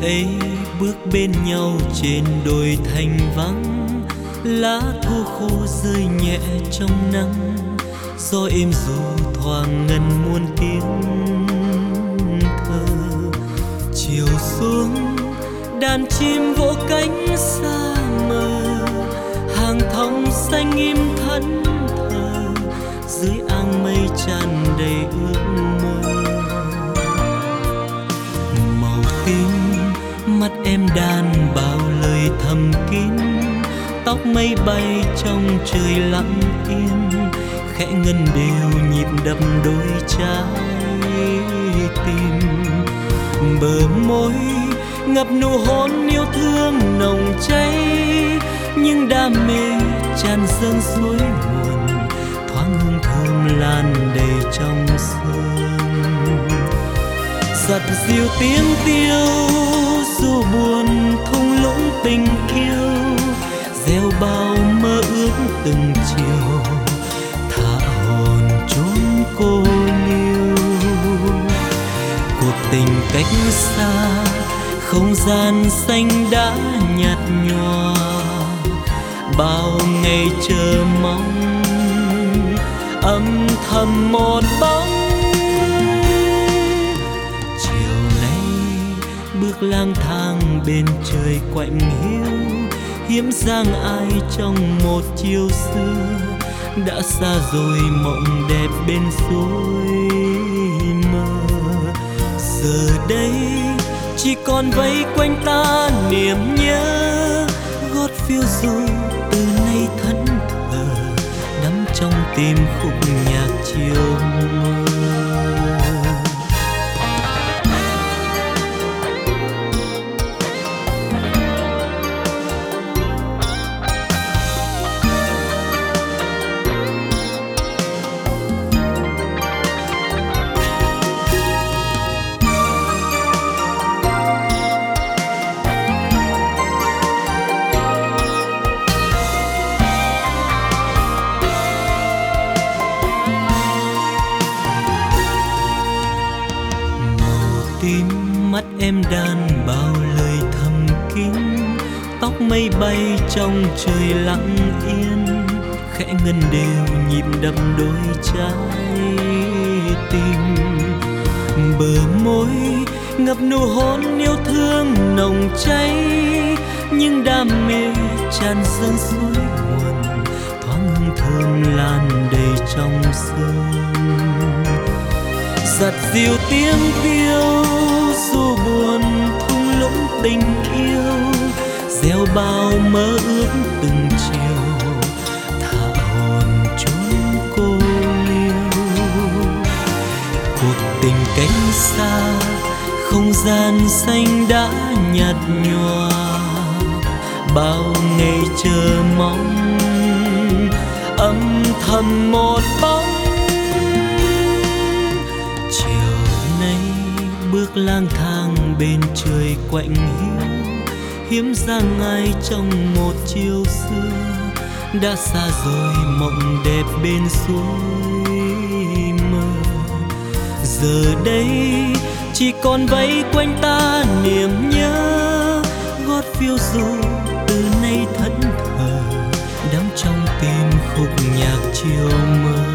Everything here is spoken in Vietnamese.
ấy bước bên nhau trên đồi thành vắng, lá thu khô rơi nhẹ trong nắng, gió êm ru thoảng ngân muôn tiếng thơ. Chiều xuống đàn chim vỗ cánh xa mờ, hàng thông xanh im thẫn thờ, dưới áng mây tràn đầy ước mơ. Màu tím mắt em đàn bao lời thầm kín, tóc mây bay trong trời lặng yên, khẽ ngân đều nhịp đập đôi trái tim. Bờ môi ngập nụ hôn yêu thương nồng cháy, nhưng đam mê tràn dâng suối nguồn, thoáng hương thơm lan đầy trong sương. Giật dịu tiếng tiêu dù buồn thung lũng tình yêu, gieo bao mơ ước từng chiều, thả hồn chốn cô liêu. Cuộc tình cách xa, không gian xanh đã nhạt nhòa, bao ngày chờ mong âm thầm một bóng. Chiều nay bước lang thang bên trời quạnh hiu, hiếm dáng ai trong một chiều xưa, đã xa rồi mộng đẹp bên suối mơ. Giờ đây chỉ còn vây quanh ta niềm nhớ, gót phiêu du từ nay thẫn thờ, đắm trong tim khúc nhạc chiều mơ. Tim mắt em đàn bao lời thầm kín, tóc mây bay trong trời lặng yên, khẽ ngân đều nhịp đập đôi trái tim. Bờ môi ngập nụ hôn yêu thương nồng cháy, nhưng đam mê tràn dâng suối nguồn, thoáng hương thơm lan đầy trong sương. Giật dịu tiếng tiêu dù buồn thung lũng tình yêu, gieo bao mơ ước từng chiều, thả hồn chốn cô liêu. Cuộc tình cách xa, không gian xanh đã nhạt nhòa, bao ngày chờ mong âm thầm một bóng. Bước lang thang bên trời quạnh hiu, hiếm dáng ai trong một chiều xưa, đã xa rồi mộng đẹp bên suối mơ. Giờ đây chỉ còn vây quanh ta niềm nhớ, gót phiêu du từ nay thẫn thờ, đắm trong tim khúc nhạc chiều mơ.